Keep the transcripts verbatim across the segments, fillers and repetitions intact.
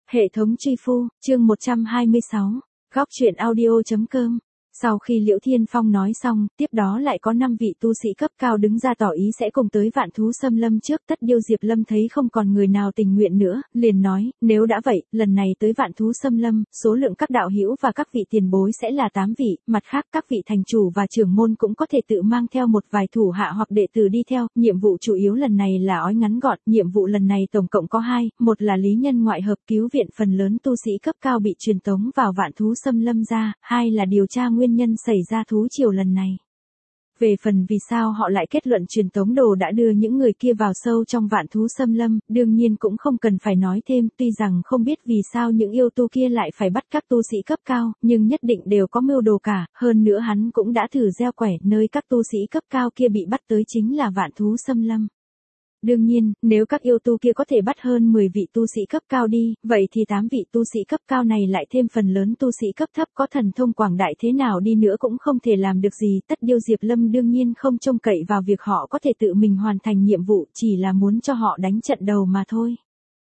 Hệ thống truy phu, chương một trăm hai mươi sáu, góc truyện audio.com. Sau khi Liễu Thiên Phong nói xong, tiếp đó lại có năm vị tu sĩ cấp cao đứng ra tỏ ý sẽ cùng tới Vạn Thú Xâm Lâm trước. Tất Điêu Diệp Lâm thấy không còn người nào tình nguyện nữa, liền nói, nếu đã vậy, lần này tới Vạn Thú Xâm Lâm, số lượng các đạo hữu và các vị tiền bối sẽ là tám vị, mặt khác các vị thành chủ và trưởng môn cũng có thể tự mang theo một vài thủ hạ hoặc đệ tử đi theo. Nhiệm vụ chủ yếu lần này là ói ngắn gọn, nhiệm vụ lần này tổng cộng có hai, một là lý nhân ngoại hợp cứu viện phần lớn tu sĩ cấp cao bị truyền tống vào Vạn Thú Xâm Lâm ra, hai là điều tra nguyên nhân xảy ra thú triều lần này. Về phần vì sao họ lại kết luận truyền tống đồ đã đưa những người kia vào sâu trong Vạn Thú Xâm Lâm, đương nhiên cũng không cần phải nói thêm, tuy rằng không biết vì sao những yêu tu kia lại phải bắt các tu sĩ cấp cao, nhưng nhất định đều có mưu đồ cả, hơn nữa hắn cũng đã thử gieo quẻ, nơi các tu sĩ cấp cao kia bị bắt tới chính là Vạn Thú Xâm Lâm. Đương nhiên, nếu các yêu tu kia có thể bắt hơn mười vị tu sĩ cấp cao đi, vậy thì tám vị tu sĩ cấp cao này lại thêm phần lớn tu sĩ cấp thấp có thần thông quảng đại thế nào đi nữa cũng không thể làm được gì. Tất Điêu Diệp Lâm đương nhiên không trông cậy vào việc họ có thể tự mình hoàn thành nhiệm vụ, chỉ là muốn cho họ đánh trận đầu mà thôi.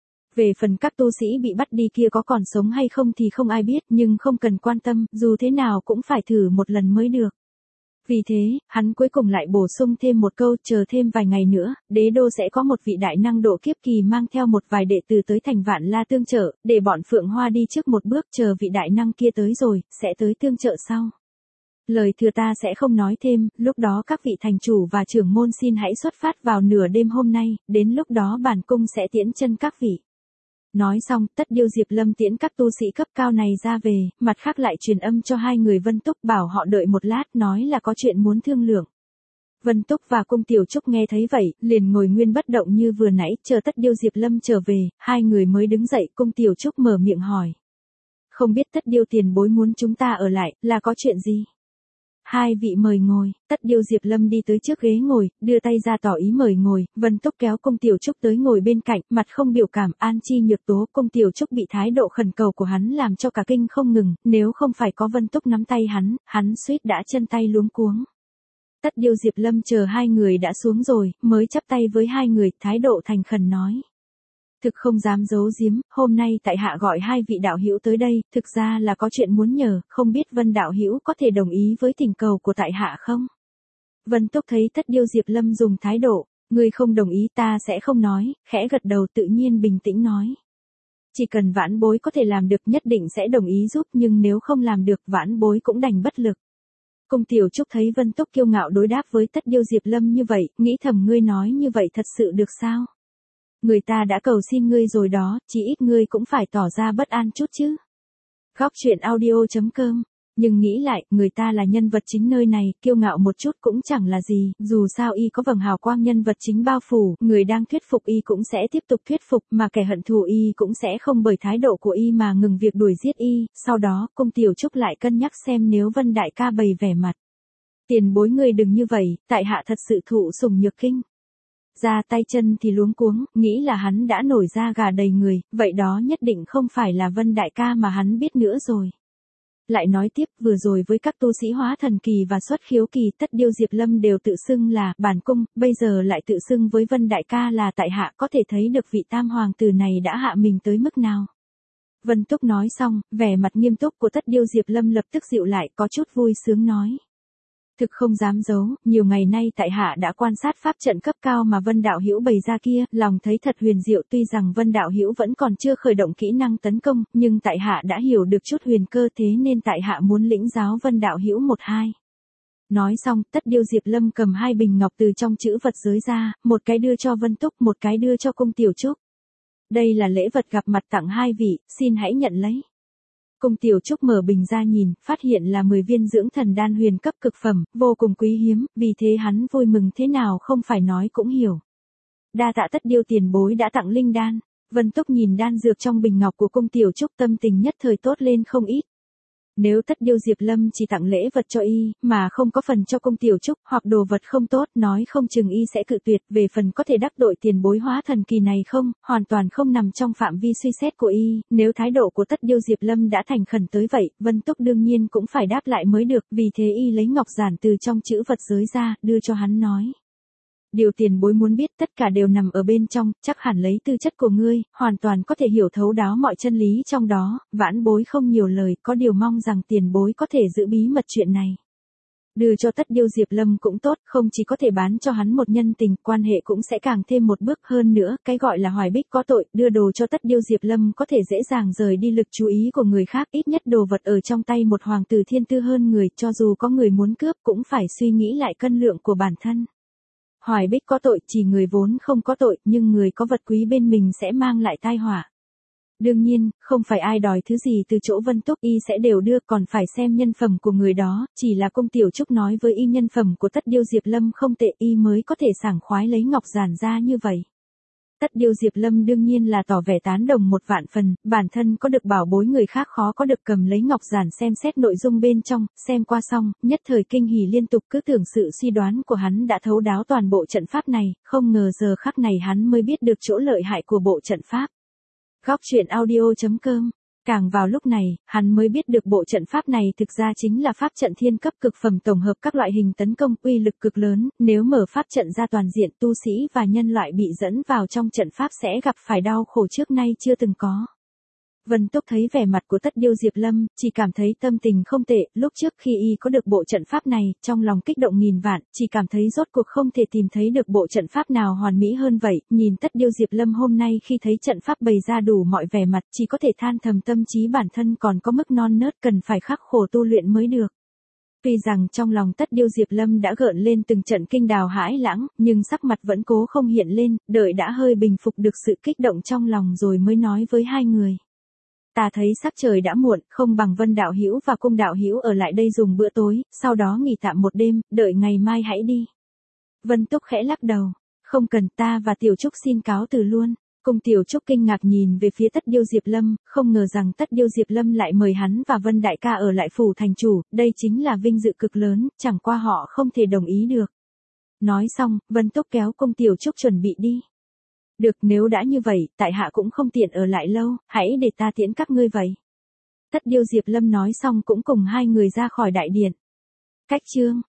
Về phần các tu sĩ bị bắt đi kia có còn sống hay không thì không ai biết, nhưng không cần quan tâm, dù thế nào cũng phải thử một lần mới được. Vì thế, hắn cuối cùng lại bổ sung thêm một câu, chờ thêm vài ngày nữa, đế đô sẽ có một vị đại năng độ kiếp kỳ mang theo một vài đệ tử tới thành Vạn La tương trợ, để bọn Phượng Hoa đi trước một bước, chờ vị đại năng kia tới rồi, sẽ tới tương trợ sau. Lời thừa ta sẽ không nói thêm, lúc đó các vị thành chủ và trưởng môn xin hãy xuất phát vào nửa đêm hôm nay, đến lúc đó bản cung sẽ tiễn chân các vị. Nói xong, Tất Điêu Diệp Lâm tiễn các tu sĩ cấp cao này ra về, mặt khác lại truyền âm cho hai người Vân Túc bảo họ đợi một lát, nói là có chuyện muốn thương lượng. Vân Túc và Cung Tiểu Trúc nghe thấy vậy, liền ngồi nguyên bất động như vừa nãy, chờ Tất Điêu Diệp Lâm trở về, hai người mới đứng dậy. Cung Tiểu Trúc mở miệng hỏi. Không biết Tất Điêu tiền bối muốn chúng ta ở lại, là có chuyện gì? Hai vị mời ngồi. Tất Điêu Diệp Lâm đi tới trước ghế ngồi, đưa tay ra tỏ ý mời ngồi. Vân Túc kéo Cung Tiểu Trúc tới ngồi bên cạnh, mặt không biểu cảm. An chi nhược tố. Cung Tiểu Trúc bị thái độ khẩn cầu của hắn làm cho cả kinh không ngừng, nếu không phải có Vân Túc nắm tay hắn, hắn suýt đã chân tay luống cuống. Tất Điêu Diệp Lâm chờ hai người đã xuống rồi, mới chắp tay với hai người, thái độ thành khẩn nói. Thực không dám giấu giếm, hôm nay tại hạ gọi hai vị đạo hữu tới đây, thực ra là có chuyện muốn nhờ, không biết Vân đạo hữu có thể đồng ý với thỉnh cầu của tại hạ không? Vân Túc thấy Tất Điêu Diệp Lâm dùng thái độ, người không đồng ý ta sẽ không nói, khẽ gật đầu tự nhiên bình tĩnh nói. Chỉ cần vãn bối có thể làm được nhất định sẽ đồng ý giúp, nhưng nếu không làm được vãn bối cũng đành bất lực. Cung Tiểu Trúc thấy Vân Túc kiêu ngạo đối đáp với Tất Điêu Diệp Lâm như vậy, nghĩ thầm ngươi nói như vậy thật sự được sao? Người ta đã cầu xin ngươi rồi đó, chỉ ít ngươi cũng phải tỏ ra bất an chút chứ. Góc truyện audio.com. Nhưng nghĩ lại, người ta là nhân vật chính nơi này, kiêu ngạo một chút cũng chẳng là gì, dù sao y có vầng hào quang nhân vật chính bao phủ, người đang thuyết phục y cũng sẽ tiếp tục thuyết phục, mà kẻ hận thù y cũng sẽ không bởi thái độ của y mà ngừng việc đuổi giết y. Sau đó, Cung Tiểu Trúc lại cân nhắc xem nếu Vân đại ca bày vẻ mặt. Tiền bối người đừng như vậy, tại hạ thật sự thụ sủng nhược kinh. Ra tay chân thì luống cuống, nghĩ là hắn đã nổi da gà đầy người, vậy đó nhất định không phải là Vân đại ca mà hắn biết nữa rồi. Lại nói tiếp, vừa rồi với các tu sĩ hóa thần kỳ và xuất khiếu kỳ, Tất Điêu Diệp Lâm đều tự xưng là bản cung, bây giờ lại tự xưng với Vân đại ca là tại hạ, có thể thấy được vị tam hoàng tử này đã hạ mình tới mức nào. Vân Túc nói xong, vẻ mặt nghiêm túc của Tất Điêu Diệp Lâm lập tức dịu lại, có chút vui sướng nói. Thực không dám giấu, nhiều ngày nay tại hạ đã quan sát pháp trận cấp cao mà Vân đạo hữu bày ra kia, lòng thấy thật huyền diệu, tuy rằng Vân đạo hữu vẫn còn chưa khởi động kỹ năng tấn công, nhưng tại hạ đã hiểu được chút huyền cơ, thế nên tại hạ muốn lĩnh giáo Vân đạo hữu một hai. Nói xong, Tất Điêu Diệp Lâm cầm hai bình ngọc từ trong chữ vật giới ra, một cái đưa cho Vân Túc, một cái đưa cho Cung Tiểu Trúc. Đây là lễ vật gặp mặt tặng hai vị, xin hãy nhận lấy. Cung Tiểu Trúc mở bình ra nhìn, phát hiện là mười viên dưỡng thần đan huyền cấp cực phẩm, vô cùng quý hiếm, vì thế hắn vui mừng thế nào không phải nói cũng hiểu. Đa tạ Tất Điêu tiền bối đã tặng linh đan. Vân Túc nhìn đan dược trong bình ngọc của Cung Tiểu Trúc tâm tình nhất thời tốt lên không ít. Nếu Tất Điêu Diệp Lâm chỉ tặng lễ vật cho y, mà không có phần cho Cung Tiểu Trúc, hoặc đồ vật không tốt, nói không chừng y sẽ cự tuyệt. Về phần có thể đắc tội tiền bối hóa thần kỳ này không, hoàn toàn không nằm trong phạm vi suy xét của y. Nếu thái độ của Tất Điêu Diệp Lâm đã thành khẩn tới vậy, Vân Túc đương nhiên cũng phải đáp lại mới được, vì thế y lấy ngọc giản từ trong chữ vật giới ra, đưa cho hắn nói. Điều tiền bối muốn biết tất cả đều nằm ở bên trong, chắc hẳn lấy tư chất của ngươi, hoàn toàn có thể hiểu thấu đáo mọi chân lý trong đó, vãn bối không nhiều lời, có điều mong rằng tiền bối có thể giữ bí mật chuyện này. Đưa cho Tất Điêu Diệp Lâm cũng tốt, không chỉ có thể bán cho hắn một nhân tình, quan hệ cũng sẽ càng thêm một bước hơn nữa, cái gọi là hoài bích có tội, đưa đồ cho Tất Điêu Diệp Lâm có thể dễ dàng rời đi lực chú ý của người khác, ít nhất đồ vật ở trong tay một hoàng tử thiên tư hơn người, cho dù có người muốn cướp cũng phải suy nghĩ lại cân lượng của bản thân. Hoài bích có tội, chỉ người vốn không có tội, nhưng người có vật quý bên mình sẽ mang lại tai họa. Đương nhiên, không phải ai đòi thứ gì từ chỗ Vân Túc y sẽ đều đưa, còn phải xem nhân phẩm của người đó, chỉ là Cung Tiểu Trúc nói với y nhân phẩm của Tất Điêu Diệp Lâm không tệ, y mới có thể sảng khoái lấy ngọc giản ra như vậy. Tất Điêu Diệp Lâm đương nhiên là tỏ vẻ tán đồng một vạn phần, bản thân có được bảo bối người khác khó có được, cầm lấy ngọc giản xem xét nội dung bên trong, xem qua xong, nhất thời kinh hỉ liên tục, cứ tưởng sự suy đoán của hắn đã thấu đáo toàn bộ trận pháp này, không ngờ giờ khắc này hắn mới biết được chỗ lợi hại của bộ trận pháp. Góc truyện audio chấm com. Càng vào lúc này, hắn mới biết được bộ trận pháp này thực ra chính là pháp trận thiên cấp cực phẩm tổng hợp các loại hình tấn công uy lực cực lớn, nếu mở pháp trận ra toàn diện tu sĩ và nhân loại bị dẫn vào trong trận pháp sẽ gặp phải đau khổ trước nay chưa từng có. Vân Túc thấy vẻ mặt của Tất Điêu Diệp Lâm, chỉ cảm thấy tâm tình không tệ, lúc trước khi y có được bộ trận pháp này, trong lòng kích động nghìn vạn, chỉ cảm thấy rốt cuộc không thể tìm thấy được bộ trận pháp nào hoàn mỹ hơn vậy, nhìn Tất Điêu Diệp Lâm hôm nay khi thấy trận pháp bày ra đủ mọi vẻ mặt, chỉ có thể than thầm tâm trí bản thân còn có mức non nớt cần phải khắc khổ tu luyện mới được. Tuy rằng trong lòng Tất Điêu Diệp Lâm đã gợn lên từng trận kinh đào hãi lãng, nhưng sắc mặt vẫn cố không hiện lên, đợi đã hơi bình phục được sự kích động trong lòng rồi mới nói với hai người. Ta thấy sắc trời đã muộn, không bằng Vân đạo hữu và Cung đạo hữu ở lại đây dùng bữa tối, sau đó nghỉ tạm một đêm, đợi ngày mai hãy đi. Vân Túc khẽ lắc đầu, không cần, ta và Tiểu Trúc xin cáo từ luôn. Cung Tiểu Trúc kinh ngạc nhìn về phía Tất Điêu Diệp Lâm, không ngờ rằng Tất Điêu Diệp Lâm lại mời hắn và Vân đại ca ở lại phủ thành chủ, đây chính là vinh dự cực lớn, chẳng qua họ không thể đồng ý được. Nói xong, Vân Túc kéo Cung Tiểu Trúc chuẩn bị đi. Được, nếu đã như vậy, tại hạ cũng không tiện ở lại lâu, hãy để ta tiễn các ngươi vậy. Tất Điêu Diệp Lâm nói xong cũng cùng hai người ra khỏi đại điện. Cách chương